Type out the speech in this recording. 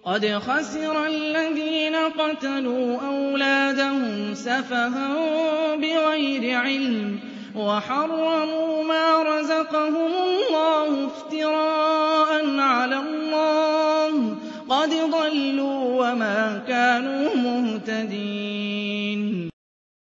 قَدْ خَسِرَ الَّذِينَ قَتَلُوا أَوْلَادَهُمْ سَفَهًا بِغَيْرِ عِلْمٍ وَحَرَّمُوا مَا رَزَقَهُمُ اللَّهُ افْتِرَاءً عَلَى اللَّهِ ۚ قَدْ ضَلُّوا وَمَا كَانُوا مُهْتَدِينَ